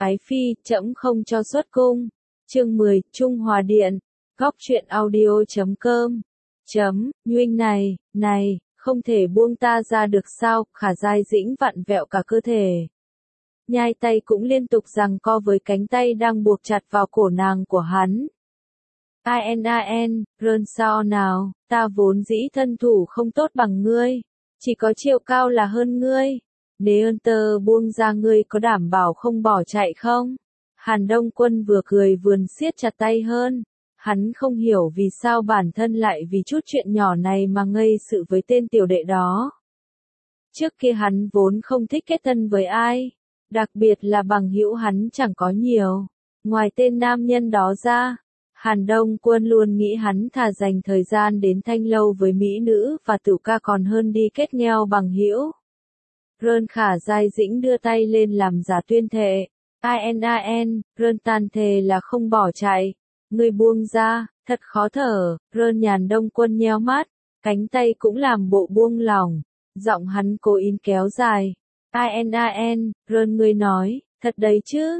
Ái phi, trẫm không cho xuất cung. Chương 10, Trung Hòa Điện. Góc truyện audio.com. Nhuynh này, không thể buông ta ra được sao? Khả Giai Dĩnh vặn vẹo cả cơ thể. Nhai tay cũng liên tục giằng co với cánh tay đang buộc chặt vào cổ nàng của hắn. Rơn sao nào, ta vốn dĩ thân thủ không tốt bằng ngươi. Chỉ có chiều cao là hơn ngươi. Nếu tơ buông ra ngươi có đảm bảo không bỏ chạy không? Hàn Đông Quân vừa cười vừa siết chặt tay hơn. Hắn không hiểu vì sao bản thân lại vì chút chuyện nhỏ này mà gây sự với tên tiểu đệ đó. Trước kia hắn vốn không thích kết thân với ai. Đặc biệt là bằng hữu hắn chẳng có nhiều. Ngoài tên nam nhân đó ra, Hàn Đông Quân luôn nghĩ hắn thà dành thời gian đến thanh lâu với mỹ nữ và tử ca còn hơn đi kết ngheo bằng hữu. Rơn Khả Giai Dĩnh đưa tay lên làm giả tuyên thệ. Rơn tàn thề là không bỏ chạy. Ngươi buông ra, thật khó thở. Rơn Nhàn Đông Quân nheo mắt, cánh tay cũng làm bộ buông lỏng. Giọng hắn cố ý kéo dài. Rơn ngươi nói, thật đấy chứ.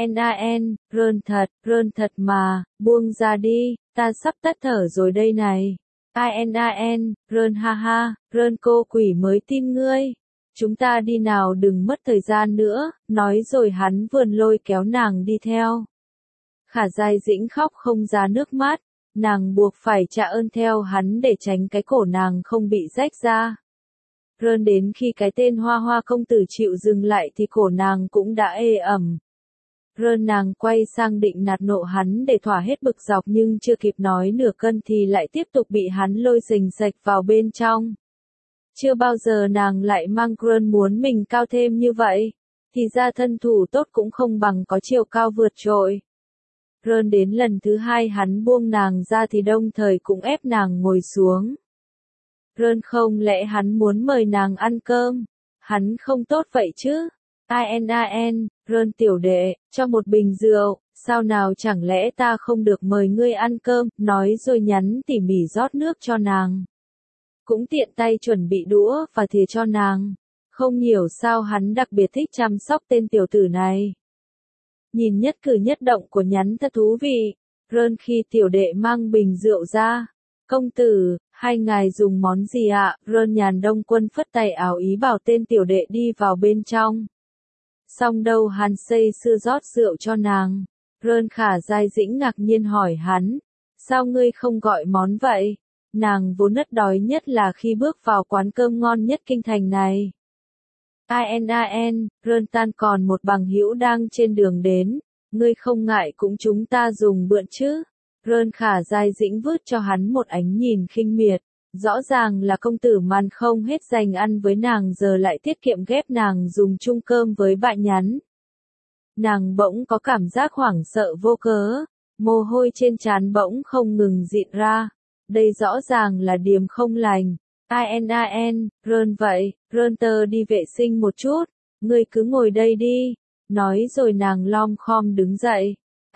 Rơn thật mà, buông ra đi, ta sắp tắt thở rồi đây này. Rơn ha ha, Rơn cô quỷ mới tin ngươi. Chúng ta đi nào, đừng mất thời gian nữa, nói rồi hắn vườn lôi kéo nàng đi theo. Khả Giai Dĩnh khóc không ra nước mắt, nàng buộc phải trả ơn theo hắn để tránh cái cổ nàng không bị rách ra. Rơn đến khi cái tên Hoa Hoa công tử chịu dừng lại thì cổ nàng cũng đã ê ẩm. Rơn nàng quay sang định nạt nộ hắn để thỏa hết bực dọc nhưng chưa kịp nói nửa cân thì lại tiếp tục bị hắn lôi rình rạch vào bên trong. Chưa bao giờ nàng lại mang Rơn muốn mình cao thêm như vậy, thì ra thân thủ tốt cũng không bằng có chiều cao vượt trội. Rơn đến lần thứ hai hắn buông nàng ra thì đồng thời cũng ép nàng ngồi xuống. Rơn không lẽ hắn muốn mời nàng ăn cơm? Hắn không tốt vậy chứ? Rơn tiểu đệ, cho một bình rượu, sao nào chẳng lẽ ta không được mời ngươi ăn cơm, nói rồi nhắn tỉ mỉ rót nước cho nàng. Cũng tiện tay chuẩn bị đũa và thìa cho nàng. Không hiểu sao hắn đặc biệt thích chăm sóc tên tiểu tử này. Nhìn nhất cử nhất động của nhắn thật thú vị. Rơn khi tiểu đệ mang bình rượu ra. Công tử, hai ngài dùng món gì ạ? Rơn Nhàn Đông Quân phất tay áo ý bảo tên tiểu đệ đi vào bên trong. Xong đâu hắn say sưa rót rượu cho nàng. Rơn Khả Giai Dĩnh ngạc nhiên hỏi hắn. Sao ngươi không gọi món vậy? Nàng vốn rất đói nhất là khi bước vào quán cơm ngon nhất kinh thành này. Rơn tan còn một bằng hữu đang trên đường đến. Ngươi không ngại cũng chúng ta dùng bữa chứ? Rơn Khả Giai Dĩnh vứt cho hắn một ánh nhìn khinh miệt. Rõ ràng là công tử man không hết dành ăn với nàng giờ lại tiết kiệm ghép nàng dùng chung cơm với bạn nhắn. Nàng bỗng có cảm giác hoảng sợ vô cớ. Mồ hôi trên trán bỗng không ngừng dịn ra. Đây rõ ràng là điềm không lành. Rơn vậy, Rơn tơ đi vệ sinh một chút. Ngươi cứ ngồi đây đi. Nói rồi nàng lom khom đứng dậy.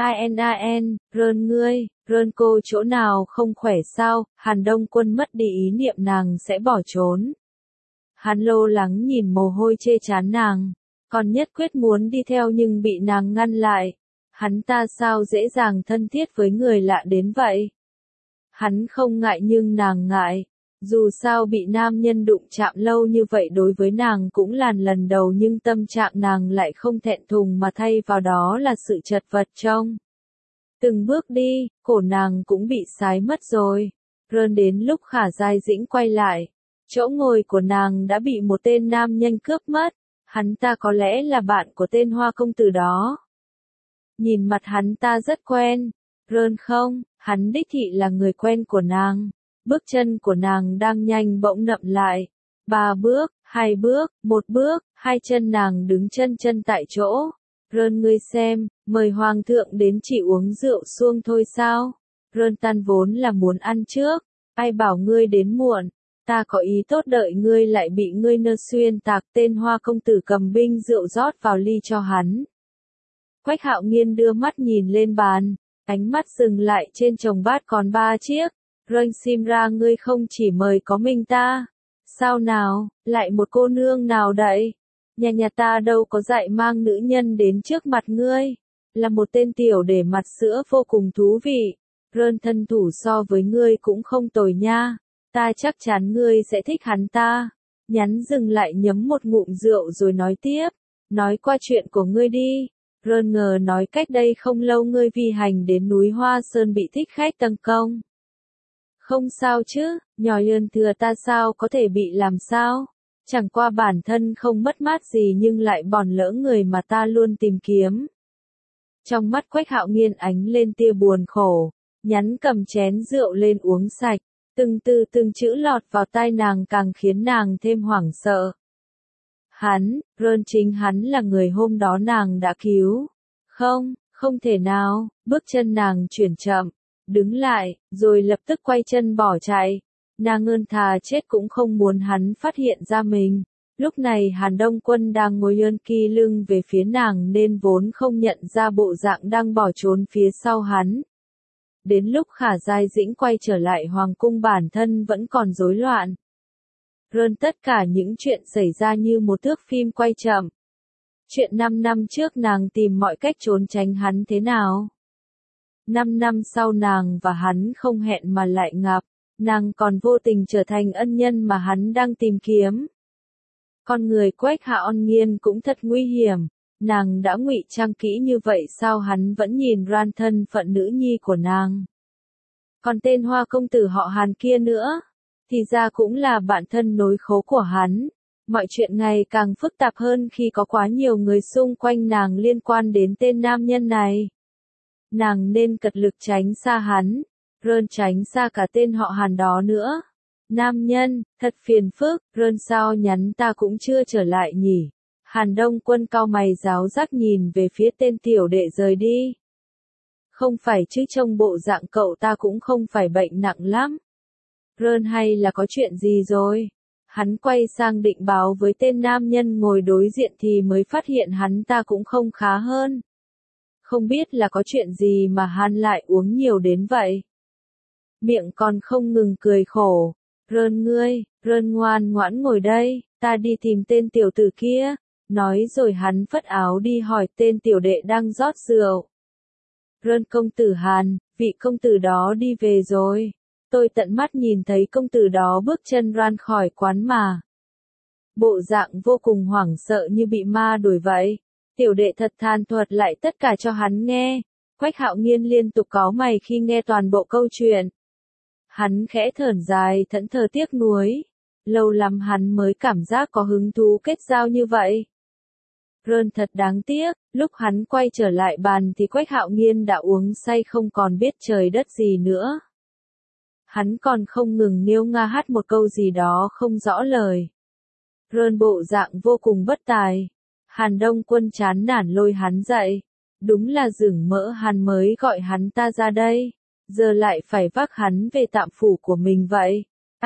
Rơn ngươi, Rơn cô chỗ nào không khỏe sao? Hàn Đông Quân mất đi ý niệm nàng sẽ bỏ trốn. Hắn lo lắng nhìn mồ hôi chê chán nàng, còn nhất quyết muốn đi theo nhưng bị nàng ngăn lại. Hắn ta sao dễ dàng thân thiết với người lạ đến vậy? Hắn không ngại nhưng nàng ngại. Dù sao bị nam nhân đụng chạm lâu như vậy đối với nàng cũng là lần đầu nhưng tâm trạng nàng lại không thẹn thùng mà thay vào đó là sự chật vật trong. Từng bước đi, cổ nàng cũng bị sái mất rồi. Rơn đến lúc Khả Giai Dĩnh quay lại. Chỗ ngồi của nàng đã bị một tên nam nhân cướp mất. Hắn ta có lẽ là bạn của tên Hoa công tử đó. Nhìn mặt hắn ta rất quen. Rơn không, hắn đích thị là người quen của nàng. Bước chân của nàng đang nhanh bỗng nậm lại. 3 bước, 2 bước, 1 bước, hai chân nàng đứng chân tại chỗ. Rơn ngươi xem, mời hoàng thượng đến chỉ uống rượu xuông thôi sao? Rơn tan vốn là muốn ăn trước. Ai bảo ngươi đến muộn? Ta có ý tốt đợi ngươi lại bị ngươi nơ xuyên tạc. Tên Hoa công tử cầm binh rượu rót vào ly cho hắn. Quách Hạo Nghiên đưa mắt nhìn lên bàn. Ánh mắt dừng lại trên chồng bát còn 3 chiếc. Rơn sim ra ngươi không chỉ mời có mình ta. Sao nào, lại một cô nương nào đậy? Nhà ta đâu có dạy mang nữ nhân đến trước mặt ngươi. Là một tên tiểu để mặt sữa vô cùng thú vị. Rơn thân thủ so với ngươi cũng không tồi nha. Ta chắc chắn ngươi sẽ thích hắn ta. Nhắn dừng lại nhấm một ngụm rượu rồi nói tiếp. Nói qua chuyện của ngươi đi. Rơn ngờ nói cách đây không lâu ngươi vi hành đến núi Hoa Sơn bị thích khách tấn công. Không sao chứ, nhỏ Yơn thừa ta sao có thể bị làm sao? Chẳng qua bản thân không mất mát gì nhưng lại bòn lỡ người mà ta luôn tìm kiếm. Trong mắt Quách Hạo Nghiên ánh lên tia buồn khổ, nhắn cầm chén rượu lên uống sạch, từng chữ lọt vào tai nàng càng khiến nàng thêm hoảng sợ. Hắn, Rơn chính hắn là người hôm đó nàng đã cứu. Không thể nào, bước chân nàng chuyển chậm, đứng lại, rồi lập tức quay chân bỏ chạy. Nàng ơn thà chết cũng không muốn hắn phát hiện ra mình. Lúc này Hàn Đông Quân đang ngồi ơn kỳ lưng về phía nàng nên vốn không nhận ra bộ dạng đang bỏ trốn phía sau hắn. Đến lúc Khả Giai Dĩnh quay trở lại hoàng cung bản thân vẫn còn rối loạn. Rơn tất cả những chuyện xảy ra như một thước phim quay chậm. Chuyện 5 năm trước nàng tìm mọi cách trốn tránh hắn thế nào? 5 năm sau nàng và hắn không hẹn mà lại gặp, nàng còn vô tình trở thành ân nhân mà hắn đang tìm kiếm. Con người Quách Hạo Nghiên cũng thật nguy hiểm, nàng đã ngụy trang kỹ như vậy sao hắn vẫn nhìn ran thân phận nữ nhi của nàng. Còn tên Hoa công tử họ Hàn kia nữa, thì ra cũng là bạn thân nối khố của hắn. Mọi chuyện ngày càng phức tạp hơn khi có quá nhiều người xung quanh nàng liên quan đến tên nam nhân này. Nàng nên cật lực tránh xa hắn, Rơn tránh xa cả tên họ Hàn đó nữa. Nam nhân, thật phiền phức, Rơn sao nhắn ta cũng chưa trở lại nhỉ. Hàn Đông Quân cau mày giáo giác nhìn về phía tên tiểu đệ rời đi. Không phải chứ trông bộ dạng cậu ta cũng không phải bệnh nặng lắm. Rơn hay là có chuyện gì rồi? Hắn quay sang định báo với tên nam nhân ngồi đối diện thì mới phát hiện hắn ta cũng không khá hơn. Không biết là có chuyện gì mà hắn lại uống nhiều đến vậy. Miệng còn không ngừng cười khổ. Rơn ngoan ngoãn ngồi đây, ta đi tìm tên tiểu tử kia. Nói rồi hắn phất áo đi hỏi tên tiểu đệ đang rót rượu. Rơn công tử Hàn, vị công tử đó đi về rồi. Tôi tận mắt nhìn thấy công tử đó bước chân ran khỏi quán mà. Bộ dạng vô cùng hoảng sợ như bị ma đuổi vậy. Tiểu đệ thật than thuật lại tất cả cho hắn nghe. Quách Hạo Nghiên liên tục cáu mày khi nghe toàn bộ câu chuyện. Hắn khẽ thởn dài thẫn thờ tiếc nuối. Lâu lắm hắn mới cảm giác có hứng thú kết giao như vậy. Rơn thật đáng tiếc, lúc hắn quay trở lại bàn thì Quách Hạo Nghiên đã uống say không còn biết trời đất gì nữa. Hắn còn không ngừng nghêu nga hát một câu gì đó không rõ lời. Rơn bộ dạng vô cùng bất tài. Hàn Đông Quân chán nản lôi hắn dậy. Đúng là rừng mỡ hắn mới gọi hắn ta ra đây. Giờ lại phải vác hắn về tạm phủ của mình vậy.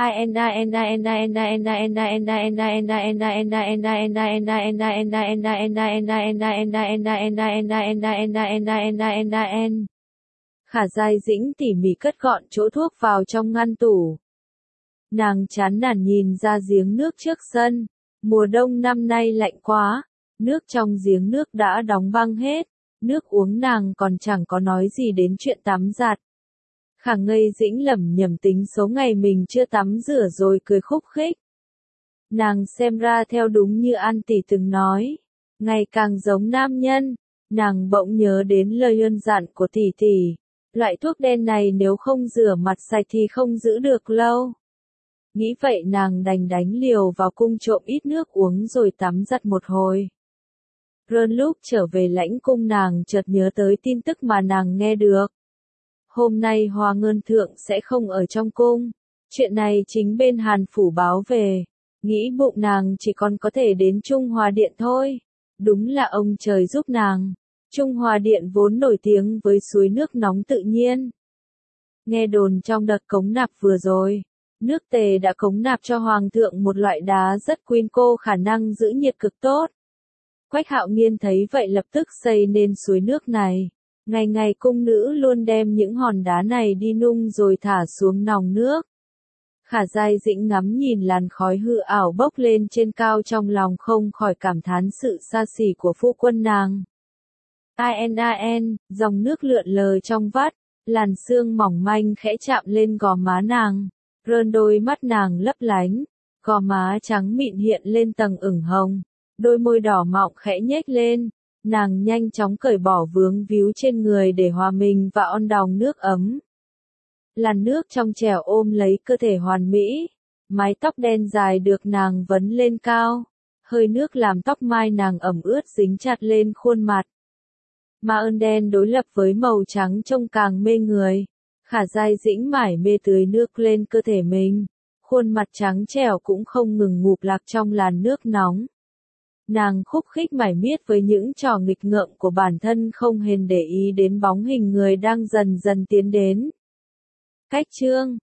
Khả Giai Dĩnh tỉ mỉ cất gọn chỗ thuốc vào trong ngăn tủ. Nàng chán nản nhìn ra giếng nước trước sân. Mùa đông năm nay lạnh quá, nước trong giếng nước đã đóng băng hết, nước uống nàng còn chẳng có nói gì đến chuyện tắm giặt. Khả Ngây Dĩnh lẩm nhẩm tính số ngày mình chưa tắm rửa rồi cười khúc khích. Nàng xem ra theo đúng như An tỷ từng nói, ngày càng giống nam nhân, nàng bỗng nhớ đến lời ân dặn của tỷ tỷ. Loại thuốc đen này nếu không rửa mặt sạch thì không giữ được lâu. Nghĩ vậy nàng đành đánh liều vào cung trộm ít nước uống rồi tắm giặt một hồi. Rơn lúc trở về lãnh cung nàng chợt nhớ tới tin tức mà nàng nghe được. Hôm nay Hoa Ngân Thượng sẽ không ở trong cung. Chuyện này chính bên Hàn Phủ báo về. Nghĩ bụng nàng chỉ còn có thể đến Trung Hòa Điện thôi. Đúng là ông trời giúp nàng. Trung Hòa Điện vốn nổi tiếng với suối nước nóng tự nhiên. Nghe đồn trong đợt cống nạp vừa rồi, nước Tề đã cống nạp cho Hoàng thượng một loại đá rất quyến cô khả năng giữ nhiệt cực tốt. Quách Hạo Nghiên thấy vậy lập tức xây nên suối nước này. Ngày ngày cung nữ luôn đem những hòn đá này đi nung rồi thả xuống nòng nước. Khả Giai Dĩnh ngắm nhìn làn khói hư ảo bốc lên trên cao, trong lòng không khỏi cảm thán sự xa xỉ của phu quân nàng. An, dòng nước lượn lờ trong vắt, làn sương mỏng manh khẽ chạm lên gò má nàng. Rơn đôi mắt nàng lấp lánh, gò má trắng mịn hiện lên tầng ửng hồng, đôi môi đỏ mọng khẽ nhếch lên. Nàng nhanh chóng cởi bỏ vướng víu trên người để hòa mình vào on đòng nước ấm. Làn nước trong trẻo ôm lấy cơ thể hoàn mỹ, mái tóc đen dài được nàng vấn lên cao, hơi nước làm tóc mai nàng ẩm ướt dính chặt lên khuôn mặt. Mà ơn đen đối lập với màu trắng trông càng mê người. Khả Giai Dĩnh mải mê tưới nước lên cơ thể mình, khuôn mặt trắng trẻo cũng không ngừng ngụp lạc trong làn nước nóng. Nàng khúc khích mải miết với những trò nghịch ngợm của bản thân, không hề để ý đến bóng hình người đang dần dần tiến đến. Cách chương